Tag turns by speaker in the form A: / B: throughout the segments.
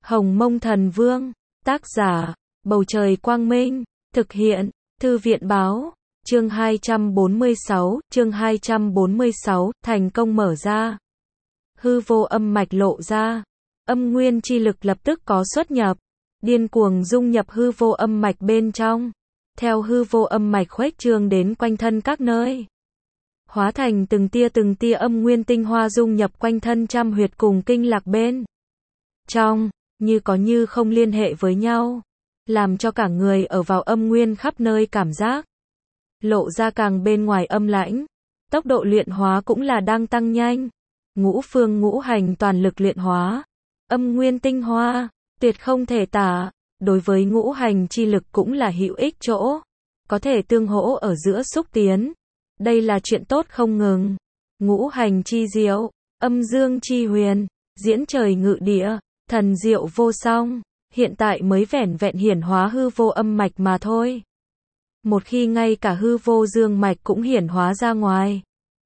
A: Hồng Mông Thần Vương, tác giả, Bầu Trời Quang Minh, thực hiện, Thư viện Báo, chương 246, thành công mở ra. Hư vô âm mạch lộ ra, âm nguyên chi lực lập tức có xuất nhập, điên cuồng dung nhập hư vô âm mạch bên trong, theo hư vô âm mạch khuếch trương đến quanh thân các nơi. Hóa thành từng tia âm nguyên tinh hoa dung nhập quanh thân trăm huyệt cùng kinh lạc bên trong, như có như không liên hệ với nhau, làm cho cả người ở vào âm nguyên khắp nơi cảm giác lộ ra càng bên ngoài âm lãnh. Tốc độ luyện hóa cũng là đang tăng nhanh, ngũ phương ngũ hành toàn lực luyện hóa, âm nguyên tinh hoa, tuyệt không thể tả, đối với ngũ hành chi lực cũng là hữu ích chỗ, có thể tương hỗ ở giữa xúc tiến. Đây là chuyện tốt không ngừng. Ngũ hành chi diệu, âm dương chi huyền, diễn trời ngự địa, thần diệu vô song, hiện tại mới vẻn vẹn hiển hóa hư vô âm mạch mà thôi. Một khi ngay cả hư vô dương mạch cũng hiển hóa ra ngoài,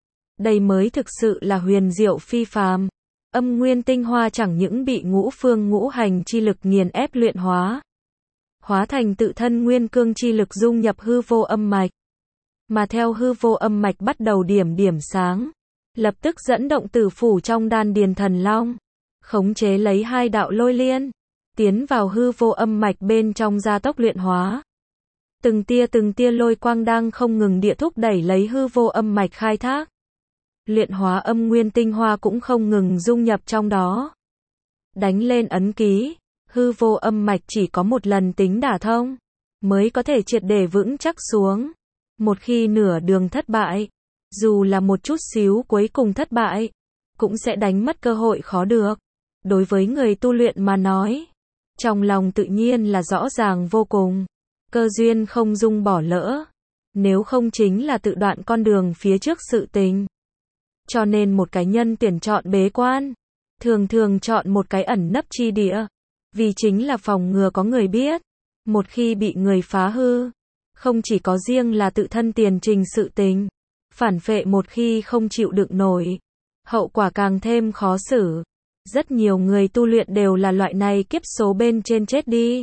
A: đây mới thực sự là huyền diệu phi phàm. Âm nguyên tinh hoa chẳng những bị ngũ phương ngũ hành chi lực nghiền ép luyện hóa, hóa thành tự thân nguyên cương chi lực dung nhập hư vô âm mạch, mà theo hư vô âm mạch bắt đầu điểm sáng, lập tức dẫn động tử phủ trong đan điền thần long, khống chế lấy hai đạo lôi liên, tiến vào hư vô âm mạch bên trong gia tốc luyện hóa. Từng tia lôi quang đang không ngừng địa thúc đẩy lấy hư vô âm mạch khai thác. Luyện hóa âm nguyên tinh hoa cũng không ngừng dung nhập trong đó. Đánh lên ấn ký, hư vô âm mạch chỉ có một lần tính đả thông, mới có thể triệt để vững chắc xuống. Một khi nửa đường thất bại, dù là một chút xíu cuối cùng thất bại, cũng sẽ đánh mất cơ hội khó được. Đối với người tu luyện mà nói, trong lòng tự nhiên là rõ ràng vô cùng, cơ duyên không dung bỏ lỡ, nếu không chính là tự đoạn con đường phía trước sự tình. Cho nên một cái nhân tuyển chọn bế quan, thường chọn một cái ẩn nấp chi địa, vì chính là phòng ngừa có người biết. Một khi bị người phá hư, không chỉ có riêng là tự thân tiền trình sự tình, phản phệ một khi không chịu đựng nổi, hậu quả càng thêm khó xử. Rất nhiều người tu luyện đều là loại này kiếp số bên trên chết đi.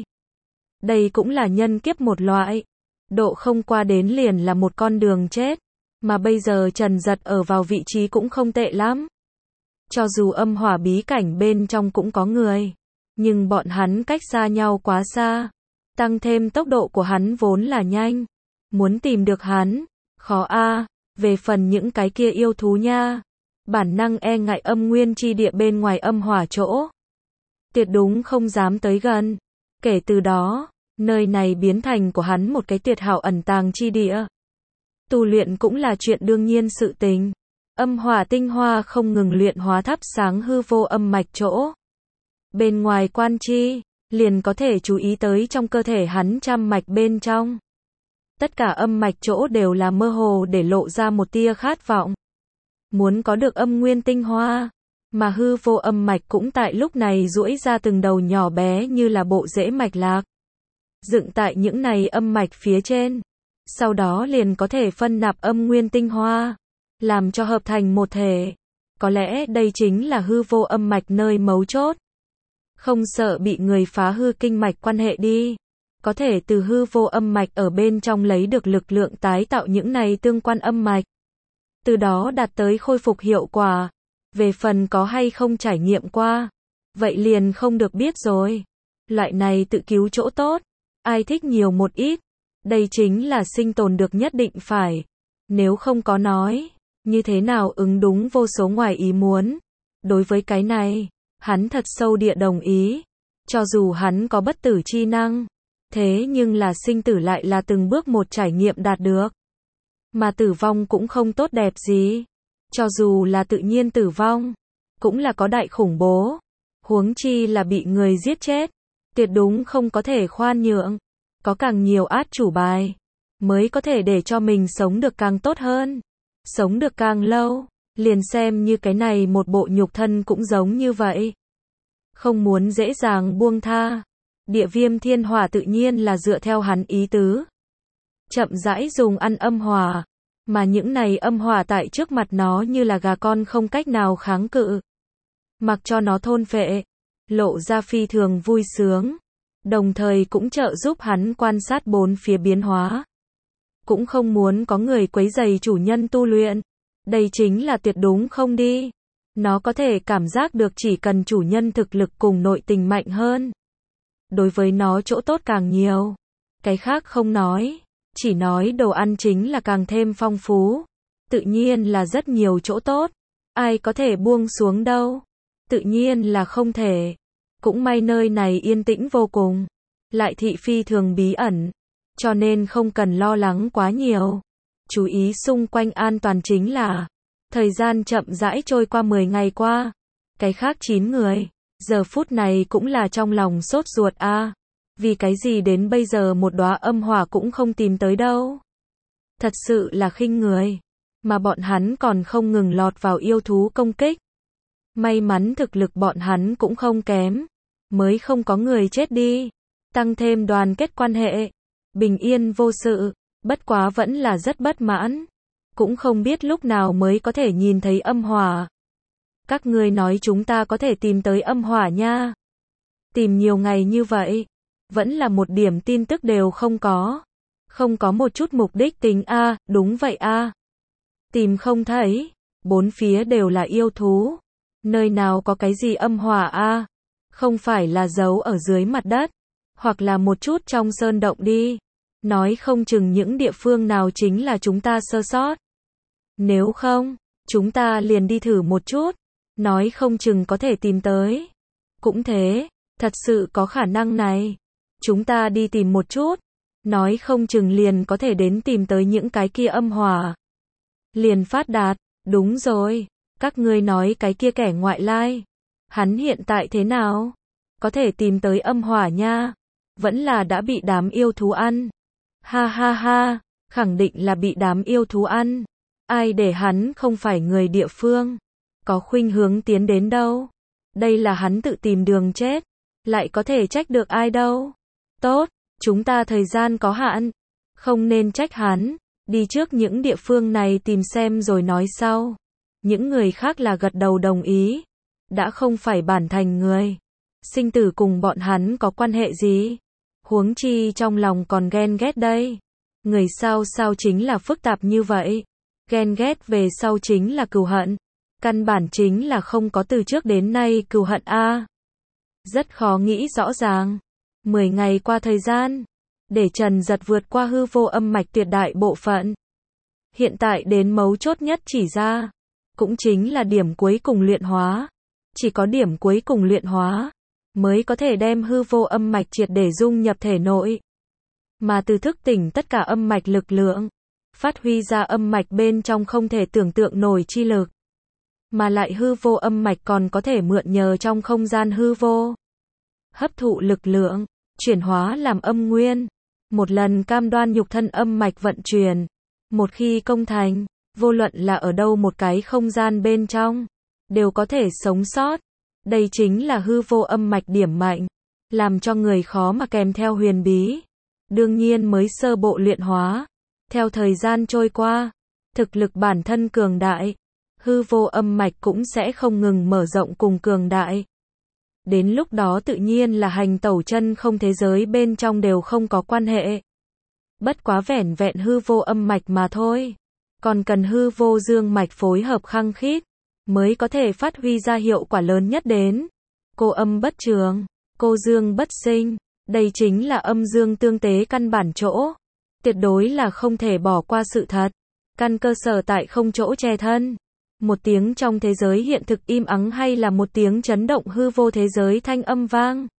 A: Đây cũng là nhân kiếp một loại, độ không qua đến liền là một con đường chết, mà bây giờ Trần Giật ở vào vị trí cũng không tệ lắm. Cho dù âm hỏa bí cảnh bên trong cũng có người, nhưng bọn hắn cách xa nhau quá xa, tăng thêm tốc độ của hắn vốn là nhanh, muốn tìm được hắn, khó a. Về phần những cái kia yêu thú nha, bản năng e ngại âm nguyên chi địa bên ngoài âm hỏa chỗ, tuyệt đúng không dám tới gần. Kể từ đó, nơi này biến thành của hắn một cái tuyệt hảo ẩn tàng chi địa. Tu luyện cũng là chuyện đương nhiên sự tình. Âm hỏa tinh hoa không ngừng luyện hóa thắp sáng hư vô âm mạch chỗ. Bên ngoài quan chi, liền có thể chú ý tới trong cơ thể hắn trăm mạch bên trong. Tất cả âm mạch chỗ đều là mơ hồ để lộ ra một tia khát vọng. Muốn có được âm nguyên tinh hoa, mà hư vô âm mạch cũng tại lúc này duỗi ra từng đầu nhỏ bé như là bộ rễ mạch lạc, dựng tại những này âm mạch phía trên. Sau đó liền có thể phân nạp âm nguyên tinh hoa, làm cho hợp thành một thể. Có lẽ đây chính là hư vô âm mạch nơi mấu chốt. Không sợ bị người phá hư kinh mạch quan hệ đi. Có thể từ hư vô âm mạch ở bên trong lấy được lực lượng tái tạo những này tương quan âm mạch, từ đó đạt tới khôi phục hiệu quả. Về phần có hay không trải nghiệm qua, vậy liền không được biết rồi. Loại này tự cứu chỗ tốt, ai thích nhiều một ít, đây chính là sinh tồn được nhất định phải. Nếu không có nói, như thế nào ứng đúng vô số ngoài ý muốn. Đối với cái này, hắn thật sâu địa đồng ý. Cho dù hắn có bất tử chi năng, thế nhưng là sinh tử lại là từng bước một trải nghiệm đạt được. Mà tử vong cũng không tốt đẹp gì. Cho dù là tự nhiên tử vong, cũng là có đại khủng bố. Huống chi là bị người giết chết, tuyệt đúng không có thể khoan nhượng. Có càng nhiều át chủ bài, mới có thể để cho mình sống được càng tốt hơn, sống được càng lâu. Liền xem như cái này một bộ nhục thân cũng giống như vậy. Không muốn dễ dàng buông tha. Địa viêm thiên hỏa tự nhiên là dựa theo hắn ý tứ, chậm rãi dùng ăn âm hỏa, mà những này âm hỏa tại trước mặt nó như là gà con không cách nào kháng cự, mặc cho nó thôn phệ. lộ ra phi thường vui sướng, đồng thời cũng trợ giúp hắn quan sát bốn phía biến hóa. Cũng không muốn có người quấy rầy chủ nhân tu luyện. Đây chính là tuyệt đúng không đi. Nó có thể cảm giác được chỉ cần chủ nhân thực lực cùng nội tình mạnh hơn. Đối với nó chỗ tốt càng nhiều. Cái khác không nói. Chỉ nói đồ ăn chính là càng thêm phong phú. Tự nhiên là rất nhiều chỗ tốt. Ai có thể buông xuống đâu. Tự nhiên là không thể. Cũng may nơi này yên tĩnh vô cùng. Lại thị phi thường bí ẩn. Cho nên không cần lo lắng quá nhiều. Chú ý xung quanh an toàn chính là. Thời gian chậm rãi trôi qua 10 ngày qua. Cái khác 9 người. Giờ phút này cũng là trong lòng sốt ruột a. Vì cái gì đến bây giờ một đóa âm hỏa cũng không tìm tới đâu. Thật sự là khinh người. Mà bọn hắn còn không ngừng lọt vào yêu thú công kích. May mắn thực lực bọn hắn cũng không kém. Mới không có người chết đi. Tăng thêm đoàn kết quan hệ. Bình yên vô sự. Bất quá vẫn là rất bất mãn. Cũng không biết lúc nào mới có thể nhìn thấy âm hỏa. Các ngươi nói chúng ta có thể tìm tới âm hỏa nha. Tìm nhiều ngày như vậy. Vẫn là một điểm tin tức đều không có. Không có một chút mục đích tính a, đúng vậy a. Tìm không thấy. Bốn phía đều là yêu thú. Nơi nào có cái gì âm hỏa a? Không phải là giấu ở dưới mặt đất. Hoặc là một chút trong sơn động đi. Nói không chừng những địa phương nào chính là chúng ta sơ sót. Nếu không, chúng ta liền đi thử một chút. Nói không chừng có thể tìm tới. Cũng thế, thật sự có khả năng này. Chúng ta đi tìm một chút. Nói không chừng liền có thể đến tìm tới những cái kia âm hỏa. Liền phát đạt, đúng rồi. Các ngươi nói cái kia kẻ ngoại lai. Hắn hiện tại thế nào? Có thể tìm tới âm hỏa nha. Vẫn là đã bị đám yêu thú ăn. Ha ha ha, khẳng định là bị đám yêu thú ăn. Ai để hắn không phải người địa phương. Có khuynh hướng tiến đến đâu. Đây là hắn tự tìm đường chết. Lại có thể trách được ai đâu. Tốt, chúng ta thời gian có hạn. Không nên trách hắn. Đi trước những địa phương này tìm xem rồi nói sau. Những người khác là gật đầu đồng ý. Đã không phải bản thành người. Sinh tử cùng bọn hắn có quan hệ gì? Huống chi trong lòng còn ghen ghét đây. Người sao chính là phức tạp như vậy. Ghen ghét về sau chính là cừu hận. Căn bản chính là không có từ trước đến nay cừu hận a. Rất khó nghĩ rõ ràng. 10 ngày qua thời gian. Để Trần Giật vượt qua hư vô âm mạch tuyệt đại bộ phận. Hiện tại đến mấu chốt nhất chỉ ra. Cũng chính là điểm cuối cùng luyện hóa. Chỉ có điểm cuối cùng luyện hóa. Mới có thể đem hư vô âm mạch triệt để dung nhập thể nội. Mà từ thức tỉnh tất cả âm mạch lực lượng. Phát huy ra âm mạch bên trong không thể tưởng tượng nổi chi lực. Mà lại hư vô âm mạch còn có thể mượn nhờ trong không gian hư vô. Hấp thụ lực lượng, chuyển hóa làm âm nguyên. Một lần cam đoan nhục thân âm mạch vận chuyển. Một khi công thành, vô luận là ở đâu một cái không gian bên trong, đều có thể sống sót. Đây chính là hư vô âm mạch điểm mạnh. Làm cho người khó mà kèm theo huyền bí. Đương nhiên mới sơ bộ luyện hóa. Theo thời gian trôi qua, thực lực bản thân cường đại. Hư vô âm mạch cũng sẽ không ngừng mở rộng cùng cường đại. Đến lúc đó tự nhiên là hành tẩu chân không thế giới bên trong đều không có quan hệ. Bất quá vẻn vẹn hư vô âm mạch mà thôi. Còn cần hư vô dương mạch phối hợp khăng khít. Mới có thể phát huy ra hiệu quả lớn nhất đến. Cô âm bất trường, cô dương bất sinh. Đây chính là âm dương tương tế căn bản chỗ. Tuyệt đối là không thể bỏ qua sự thật. Căn cơ sở tại không chỗ che thân. Một tiếng trong thế giới hiện thực im ắng hay là một tiếng chấn động hư vô thế giới thanh âm vang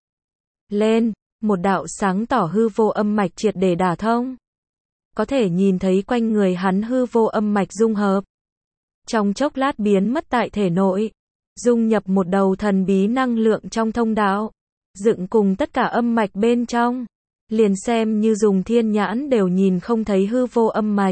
A: lên, một đạo sáng tỏ hư vô âm mạch triệt để đả thông. Có thể nhìn thấy quanh người hắn hư vô âm mạch dung hợp. Trong chốc lát biến mất tại thể nội, dung nhập một đầu thần bí năng lượng trong thông đạo, dựng cùng tất cả âm mạch bên trong, liền xem như dùng thiên nhãn đều nhìn không thấy hư vô âm mạch.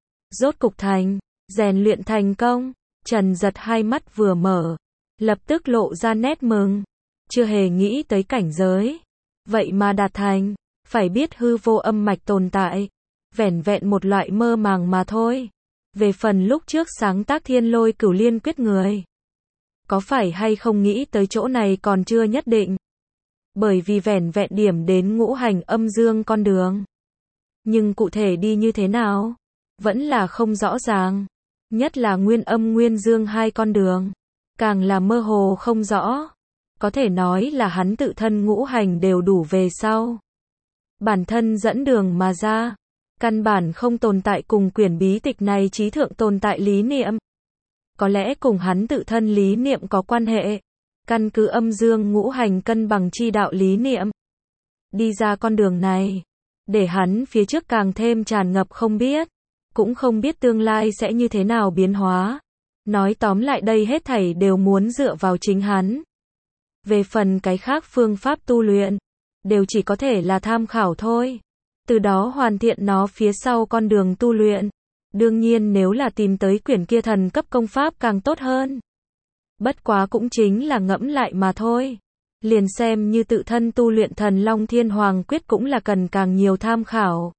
A: Rốt cục thành, rèn luyện thành công. Trần Giật hai mắt vừa mở, lập tức lộ ra nét mừng, chưa hề nghĩ tới cảnh giới. Vậy mà đạt thành, phải biết hư vô âm mạch tồn tại, vẻn vẹn một loại mơ màng mà thôi. Về phần lúc trước sáng tác Thiên Lôi Cửu Liên Quyết người, có phải hay không nghĩ tới chỗ này còn chưa nhất định. Bởi vì vẻn vẹn điểm đến ngũ hành âm dương con đường. Nhưng cụ thể đi như thế nào? Vẫn là không rõ ràng. Nhất là nguyên âm nguyên dương hai con đường. Càng là mơ hồ không rõ. Có thể nói là hắn tự thân ngũ hành đều đủ về sau. Bản thân dẫn đường mà ra. Căn bản không tồn tại cùng quyển bí tịch này trí thượng tồn tại lý niệm. Có lẽ cùng hắn tự thân lý niệm có quan hệ. Căn cứ âm dương ngũ hành cân bằng chi đạo lý niệm. Đi ra con đường này. Để hắn phía trước càng thêm tràn ngập không biết. Cũng không biết tương lai sẽ như thế nào biến hóa. Nói tóm lại đây hết thảy đều muốn dựa vào chính hắn. Về phần cái khác phương pháp tu luyện. Đều chỉ có thể là tham khảo thôi. Từ đó hoàn thiện nó phía sau con đường tu luyện. Đương nhiên nếu là tìm tới quyển kia thần cấp công pháp càng tốt hơn. Bất quá cũng chính là ngẫm lại mà thôi. Liền xem như tự thân tu luyện thần Long Thiên Hoàng Quyết cũng là cần càng nhiều tham khảo.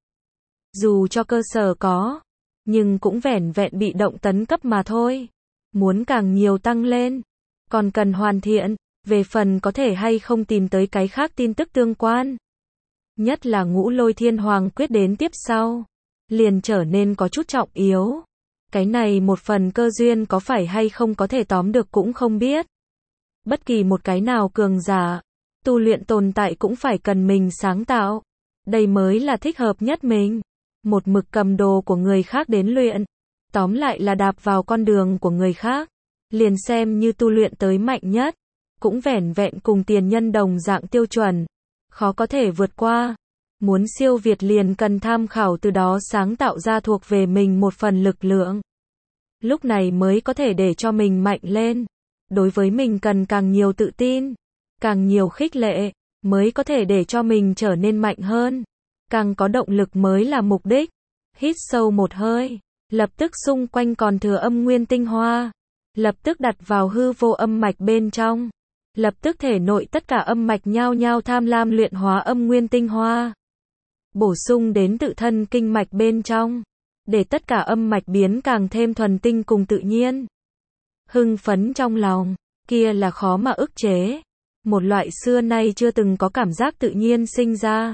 A: Dù cho cơ sở có, nhưng cũng vẻn vẹn bị động tấn cấp mà thôi. Muốn càng nhiều tăng lên, còn cần hoàn thiện, về phần có thể hay không tìm tới cái khác tin tức tương quan. Nhất là Ngũ Lôi Thiên Hoàng Quyết đến tiếp sau, liền trở nên có chút trọng yếu. Cái này một phần cơ duyên có phải hay không có thể tóm được cũng không biết. Bất kỳ một cái nào cường giả, tu luyện tồn tại cũng phải cần mình sáng tạo. Đây mới là thích hợp nhất mình. Một mực cầm đồ của người khác đến luyện. Tóm lại là đạp vào con đường của người khác. Liền xem như tu luyện tới mạnh nhất. Cũng vẻn vẹn cùng tiền nhân đồng dạng tiêu chuẩn. Khó có thể vượt qua. Muốn siêu việt liền cần tham khảo từ đó sáng tạo ra thuộc về mình một phần lực lượng. Lúc này mới có thể để cho mình mạnh lên. Đối với mình cần càng nhiều tự tin, càng nhiều khích lệ, mới có thể để cho mình trở nên mạnh hơn. Càng có động lực mới là mục đích. Hít sâu một hơi, lập tức xung quanh còn thừa âm nguyên tinh hoa. Lập tức đặt vào hư vô âm mạch bên trong. Lập tức thể nội tất cả âm mạch nhao nhao tham lam luyện hóa âm nguyên tinh hoa. Bổ sung đến tự thân kinh mạch bên trong. Để tất cả âm mạch biến càng thêm thuần tinh cùng tự nhiên. Hưng phấn trong lòng, kia là khó mà ức chế. Một loại xưa nay chưa từng có cảm giác tự nhiên sinh ra.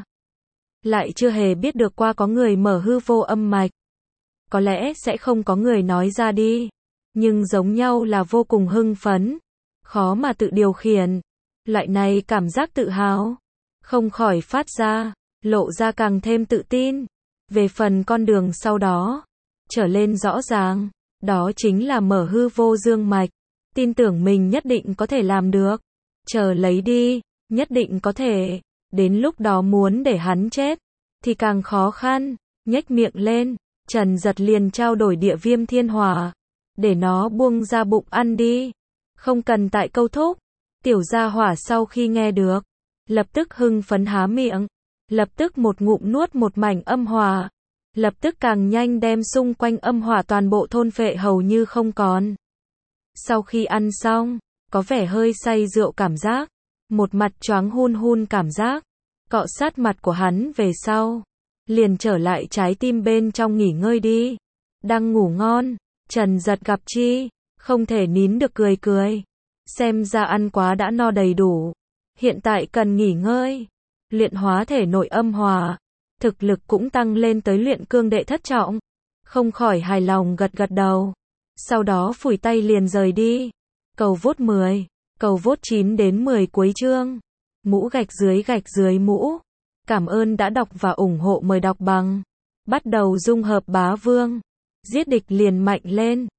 A: Lại chưa hề biết được qua có người mở hư vô âm mạch. Có lẽ sẽ không có người nói ra đi. Nhưng giống nhau là vô cùng hưng phấn. Khó mà tự điều khiển. Loại này cảm giác tự hào. Không khỏi phát ra. Lộ ra càng thêm tự tin. Về phần con đường sau đó. Trở lên rõ ràng. Đó chính là mở hư vô dương mạch. Tin tưởng mình nhất định có thể làm được. Chờ lấy đi. Nhất định có thể. Đến lúc đó muốn để hắn chết. Thì càng khó khăn. Nhếch miệng lên. Trần Giật liền trao đổi địa viêm thiên hỏa. Để nó buông ra bụng ăn đi. Không cần tại câu thúc. Tiểu gia hỏa sau khi nghe được. Lập tức hưng phấn há miệng. Lập tức một ngụm nuốt một mảnh âm hỏa. Lập tức càng nhanh đem xung quanh âm hỏa toàn bộ thôn phệ hầu như không còn. Sau khi ăn xong, có vẻ hơi say rượu cảm giác. Một mặt choáng hun hun cảm giác. Cọ sát mặt của hắn về sau. Liền trở lại trái tim bên trong nghỉ ngơi đi. Đang ngủ ngon. Trần Giật gặp chi. Không thể nín được cười cười. Xem ra ăn quá đã no đầy đủ. Hiện tại cần nghỉ ngơi. Luyện hóa thể nội âm hỏa. Thực lực cũng tăng lên tới luyện cương đệ thất trọng. Không khỏi hài lòng gật gật đầu. Sau đó phủi tay liền rời đi. Cầu vốt 10. Cầu vốt 9 đến 10 cuối chương. Mũ gạch dưới mũ. Cảm ơn đã đọc và ủng hộ, mời đọc bằng. Bắt đầu dung hợp bá vương. Giết địch liền mạnh lên.